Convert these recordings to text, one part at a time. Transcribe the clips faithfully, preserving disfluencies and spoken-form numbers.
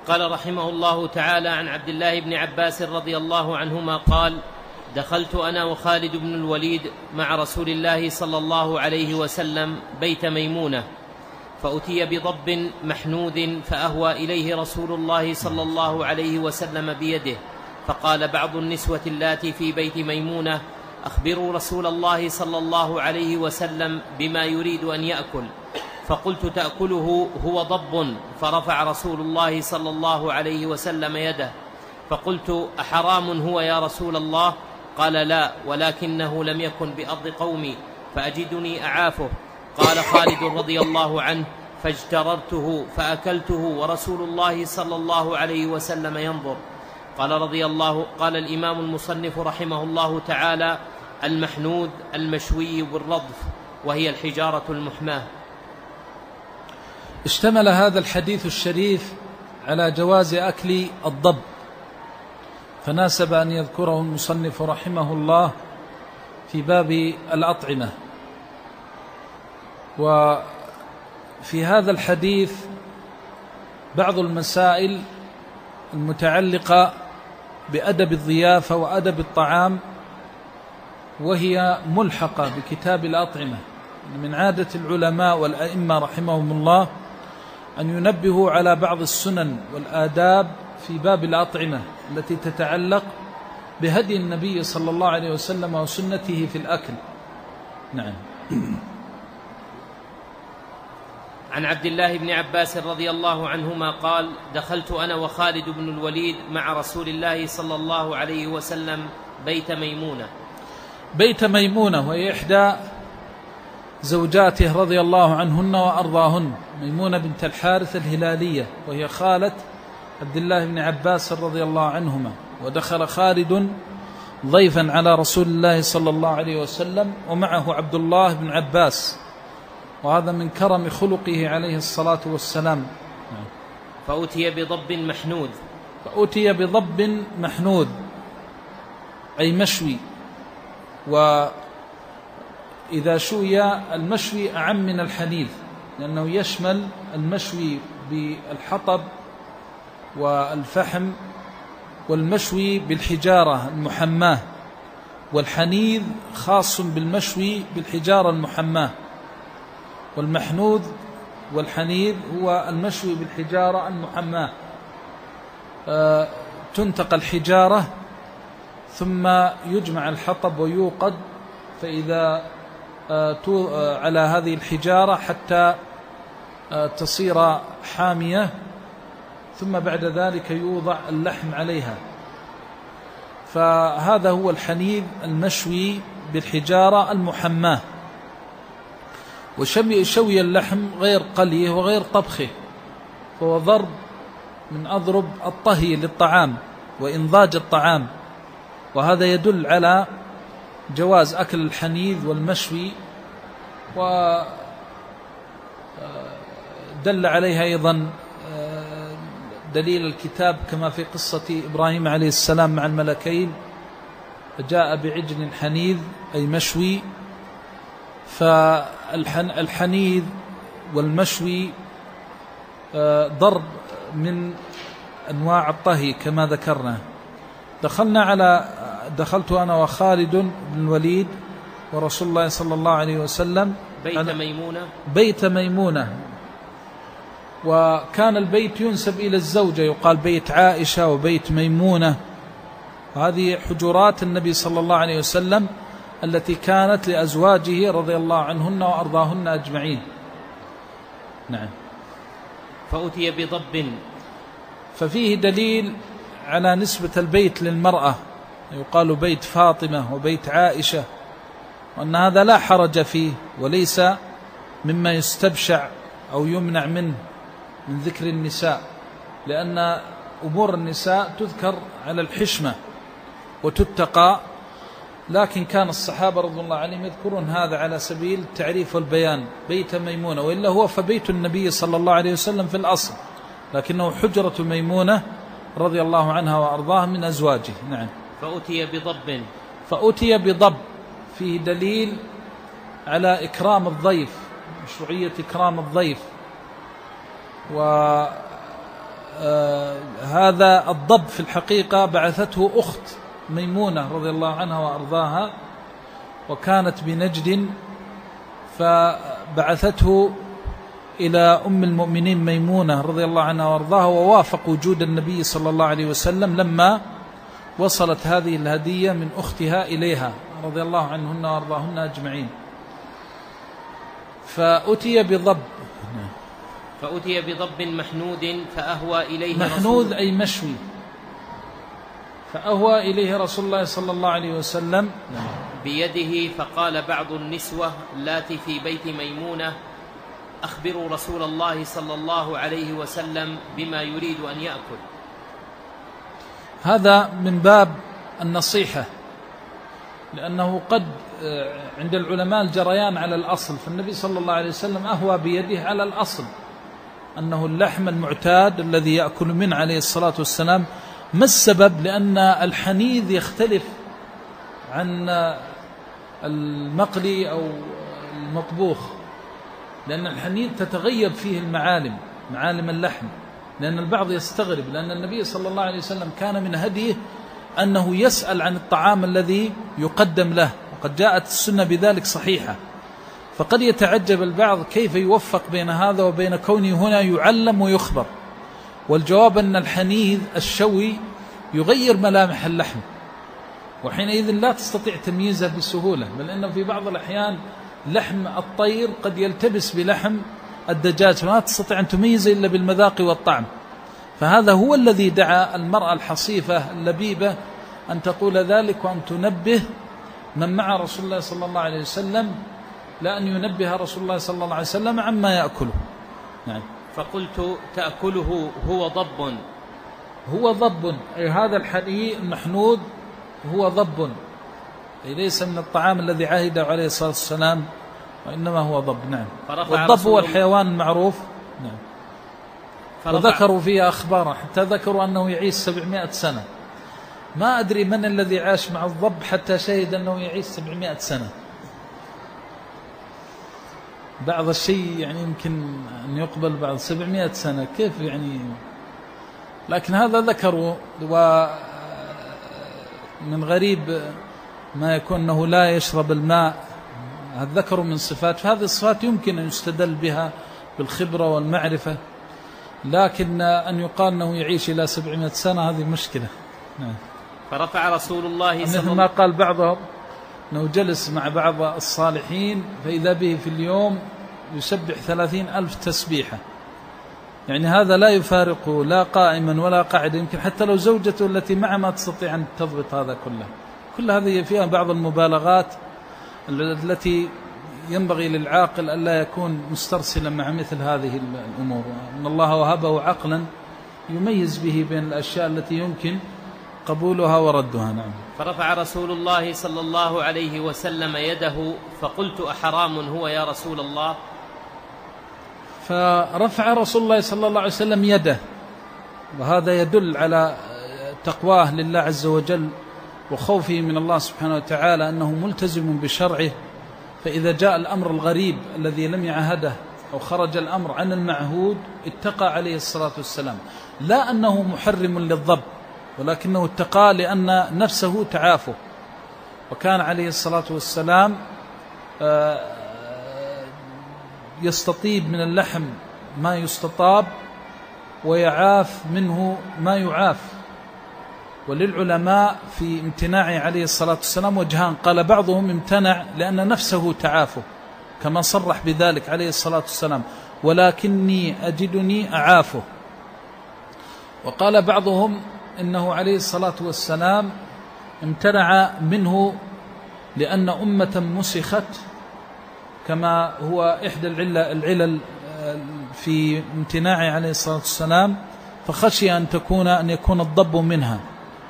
قال رحمه الله تعالى: عن عبد الله بن عباس رضي الله عنهما قال: دخلت أنا وخالد بن الوليد مع رسول الله صلى الله عليه وسلم بيت ميمونة، فأتي بضب محنوذ فأهوى إليه رسول الله صلى الله عليه وسلم بيده، فقال بعض النسوة اللاتي في بيت ميمونة: أخبروا رسول الله صلى الله عليه وسلم بما يريد أن يأكل. فقلت: تأكله هو ضب. فرفع رسول الله صلى الله عليه وسلم يده، فقلت: أحرام هو يا رسول الله؟ قال: لا، ولكنه لم يكن بأرض قومي فأجدني أعافه. قال خالد رضي الله عنه: فاجتررته فأكلته ورسول الله صلى الله عليه وسلم ينظر. قال رضي الله قال الإمام المصنف رحمه الله تعالى: المحنوذ المشوي بالرضف، وهي الحجارة المحماة. اشتمل هذا الحديث الشريف على جواز أكل الضب، فناسب أن يذكره المصنف رحمه الله في باب الأطعمة. وفي هذا الحديث بعض المسائل المتعلقة بأدب الضيافة وأدب الطعام، وهي ملحقة بكتاب الأطعمة. من عادة العلماء والأئمة رحمهم الله أن ينبهوا على بعض السنن والآداب في باب الأطعمة التي تتعلق بهدي النبي صلى الله عليه وسلم وسنته في الأكل. نعم. عن عبد الله بن عباس رضي الله عنهما قال: دخلت أنا وخالد بن الوليد مع رسول الله صلى الله عليه وسلم بيت ميمونة. بيت ميمونة وهي إحدى زوجاته رضي الله عنهن وأرضاهن، ميمونة بنت الحارث الهلالية، وهي خالة عبد الله بن عباس رضي الله عنهما. ودخل خالد ضيفا على رسول الله صلى الله عليه وسلم ومعه عبد الله بن عباس، وهذا من كرم خلقه عليه الصلاة والسلام. فأتي بضب محنوذ. فأتي بضب محنوذ أي مشوي، وإذا شوي المشوي أعم من الحنيذ، لأنه يشمل المشوي بالحطب والفحم، والمشوي بالحجارة المحماة، والحنيذ خاص بالمشوي بالحجارة المحماة. والمحنوذ والحنيذ هو المشوي بالحجارة المحماة. آه تنتقى الحجارة ثم يجمع الحطب ويوقد، فإذا آه آه على هذه الحجارة حتى آه تصير حامية، ثم بعد ذلك يوضع اللحم عليها. فهذا هو الحنيذ المشوي بالحجارة المحماة. وشوي اللحم غير قليه وغير طبخه، فهو ضرب من أضرب الطهي للطعام وإنضاج الطعام، وهذا يدل على جواز أكل الحنيذ والمشوي. ودل عليها أيضا دليل الكتاب كما في قصة إبراهيم عليه السلام مع الملكين، فجاء بعجل حنيذ أي مشوي. فالحنيذ والمشوي ضرب من أنواع الطهي كما ذكرنا. دخلنا على دخلت أنا وخالد بن الوليد ورسول الله صلى الله عليه وسلم بيت ميمونة. بيت ميمونة، وكان البيت ينسب إلى الزوجة، يقال بيت عائشة وبيت ميمونة، وهذه حجرات النبي صلى الله عليه وسلم التي كانت لأزواجه رضي الله عنهن وأرضاهن أجمعين. نعم. فأتي بضب. ففيه دليل على نسبة البيت للمرأة، يقال بيت فاطمة وبيت عائشة، وأن هذا لا حرج فيه وليس مما يستبشع أو يمنع منه من ذكر النساء، لأن أمور النساء تذكر على الحشمة وتتقى، لكن كان الصحابة رضي الله عنهم يذكرون هذا على سبيل التعريف والبيان. بيت ميمونة، وإلا هو فبيت النبي صلى الله عليه وسلم في الأصل، لكنه حجرة ميمونة رضي الله عنها وأرضاها من أزواجه. نعم. فأتي بضب. فأتي بضب فيه دليل على إكرام الضيف، مشروعية إكرام الضيف. هذا الضب في الحقيقة بعثته أخت ميمونة رضي الله عنها وأرضاها، وكانت بنجد، فبعثته إلى أم المؤمنين ميمونة رضي الله عنها وأرضاها، ووافق وجود النبي صلى الله عليه وسلم لما وصلت هذه الهدية من أختها إليها رضي الله عنهن وأرضاهن أجمعين. فأتي بضب فأتي بضب محنود فأهوى إليه محنود أي مشوي، فأهوى إليه رسول الله صلى الله عليه وسلم بيده، فقال بعض النسوة اللاتي في بيت ميمونة: أخبروا رسول الله صلى الله عليه وسلم بما يريد أن يأكل. هذا من باب النصيحة، لأنه قد عند العلماء الجريان على الأصل، فالنبي صلى الله عليه وسلم أهوى بيده على الأصل أنه اللحم المعتاد الذي يأكل منه عليه الصلاة والسلام. ما السبب؟ لأن الحنيذ يختلف عن المقلي أو المطبوخ، لأن الحنيذ تتغيب فيه المعالم، معالم اللحم، لأن البعض يستغرب، لأن النبي صلى الله عليه وسلم كان من هديه أنه يسأل عن الطعام الذي يقدم له، وقد جاءت السنة بذلك صحيحة. فقد يتعجب البعض كيف يوفق بين هذا وبين كونه هنا يعلم ويخبر، والجواب أن الحنيذ الشوي يغير ملامح اللحم، وحينئذ لا تستطيع تمييزه بسهولة، بل إنه في بعض الأحيان لحم الطير قد يلتبس بلحم الدجاج، فما تستطيع أن تميزه إلا بالمذاق والطعم. فهذا هو الذي دعا المرأة الحصيفة اللبيبة أن تقول ذلك، وأن تنبه من مع رسول الله صلى الله عليه وسلم، لا أن ينبه رسول الله صلى الله عليه وسلم عما يأكله. نعم. فقلت: تأكله هو ضب. هو ضب، أي هذا الحني المحنود هو ضب، أي ليس من الطعام الذي عهد عليه الصلاة والسلام، وإنما هو ضب. نعم. والضب هو الحيوان المعروف. نعم. وذكروا فيه أخبارا، حتى ذكروا أنه يعيش سبعمائة سنة. ما أدري من الذي عاش مع الضب حتى شهد أنه يعيش سبعمائة سنة. بعض الشيء يعني يمكن أن يقبل بعض سبعمائة سنة، كيف يعني؟ لكن هذا ذكروا، ومن غريب ما يكون أنه لا يشرب الماء، هذا ذكروا من صفات، فهذه الصفات يمكن أن يستدل بها بالخبرة والمعرفة، لكن أن يقال أنه يعيش إلى سبعمائة سنة هذه مشكلة. نعم. فرفع رسول الله صلى الله عليه وسلم، مثل ما قال بعضهم أنه جلس مع بعض الصالحين فإذا به في اليوم يسبح ثلاثين ألف تسبيحة، يعني هذا لا يفارقه لا قائما ولا قاعدا، يمكن حتى لو زوجته التي معه ما تستطيع أن تضبط هذا كله. كل هذه فيها بعض المبالغات التي ينبغي للعاقل ألا يكون مسترسلا مع مثل هذه الأمور، أن الله وهبه عقلا يميز به بين الأشياء التي يمكن قبولها وردها. نعم. فرفع رسول الله صلى الله عليه وسلم يده، فقلت: أحرام هو يا رسول الله؟ فرفع رسول الله صلى الله عليه وسلم يده، وهذا يدل على تقواه لله عز وجل وخوفه من الله سبحانه وتعالى، أنه ملتزم بشرعه، فإذا جاء الأمر الغريب الذي لم يعهده أو خرج الأمر عن المعهود اتقى عليه الصلاة والسلام، لا أنه محرم للضب، ولكنه اتقى لأن نفسه تعافه. وكان عليه الصلاة والسلام يستطيب من اللحم ما يستطاب، ويعاف منه ما يعاف. وللعلماء في امتناعه عليه الصلاة والسلام وجهان، قال بعضهم امتنع لأن نفسه تعافه كما صرح بذلك عليه الصلاة والسلام، ولكني أجدني أعافه. وقال بعضهم إنه عليه الصلاة والسلام امتنع منه لأن أمة مسخت، كما هو إحدى العلل في امتناعه عليه الصلاة والسلام، فخشي أن تكون أن يكون الضب منها.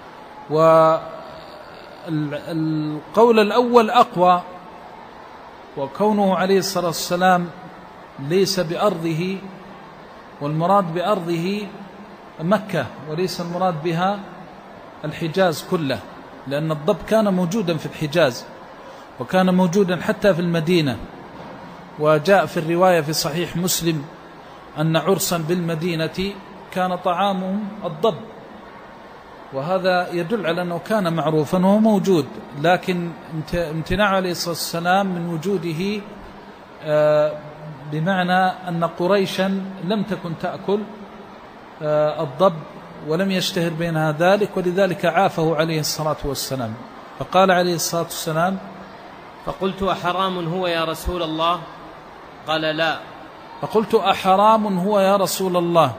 والقول الأول أقوى، وكونه عليه الصلاة والسلام ليس بأرضه، والمراد بأرضه مكة وليس المراد بها الحجاز كله، لأن الضب كان موجودا في الحجاز وكان موجودا حتى في المدينة. وجاء في الرواية في صحيح مسلم أن عرسا بالمدينة كان طعامهم الضب، وهذا يدل على أنه كان معروفا وهو موجود، لكن امتناع عليه الصلاة والسلام من وجوده بمعنى أن قريشا لم تكن تأكل الضب ولم يشتهر بينها ذلك، ولذلك عافه عليه الصلاة والسلام. فقال عليه الصلاة والسلام: فقلت: أحرام هو يا رسول الله؟ قال: لا. فقلت: أحرام هو يا رسول الله؟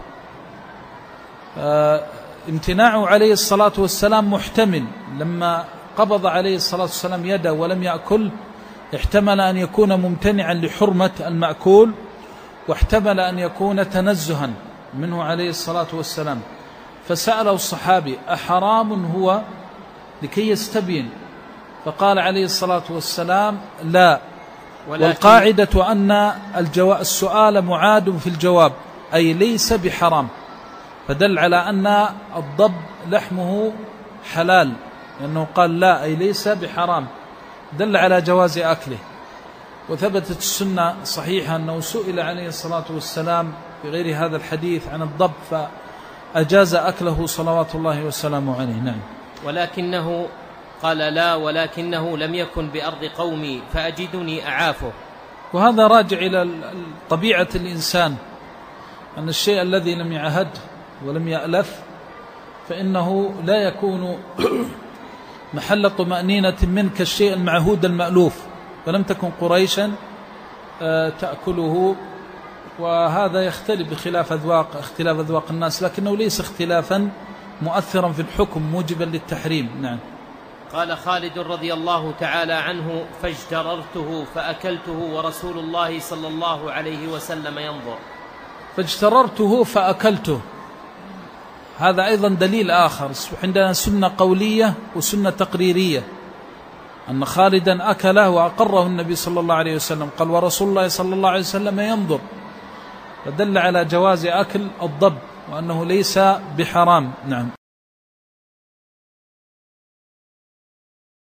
امتناعه عليه الصلاة والسلام محتمل، لما قبض عليه الصلاة والسلام يده ولم يأكل احتمل أن يكون ممتنعا لحرمة المأكول، واحتمل أن يكون تنزها منه عليه الصلاة والسلام. فسأله الصحابي: أحرام هو؟ لكي يستبين، فقال عليه الصلاة والسلام: لا. والقاعدة أن السؤال معاد في الجواب، أي ليس بحرام، فدل على أن الضب لحمه حلال، لأنه قال لا أي ليس بحرام، دل على جواز أكله. وثبتت السنة صحيحة أنه سئل عليه الصلاة والسلام في غير هذا الحديث عن الضب فأجاز أكله صلوات الله وسلامه عليه. نعم. ولكنه قال: لا، ولكنه لم يكن بأرض قومي فأجدني أعافه. وهذا راجع إلى طبيعة الإنسان، أن الشيء الذي لم يعهد ولم يألف فإنه لا يكون محل طمأنينة منك الشيء المعهود المألوف، فلم تكن قريشا تأكله، وهذا يختلف بخلاف أذواق اختلاف أذواق الناس، لكنه ليس اختلافا مؤثرا في الحكم موجبا للتحريم. نعم. قال خالد رضي الله تعالى عنه: فاجتررته فأكلته ورسول الله صلى الله عليه وسلم ينظر. فاجتررته فأكلته، هذا أيضا دليل آخر. عندنا سنة قولية وسنة تقريرية، أن خالدا أكله وأقره النبي صلى الله عليه وسلم، قال: ورسول الله صلى الله عليه وسلم ينظر، فدل على جواز أكل الضب وأنه ليس بحرام. نعم.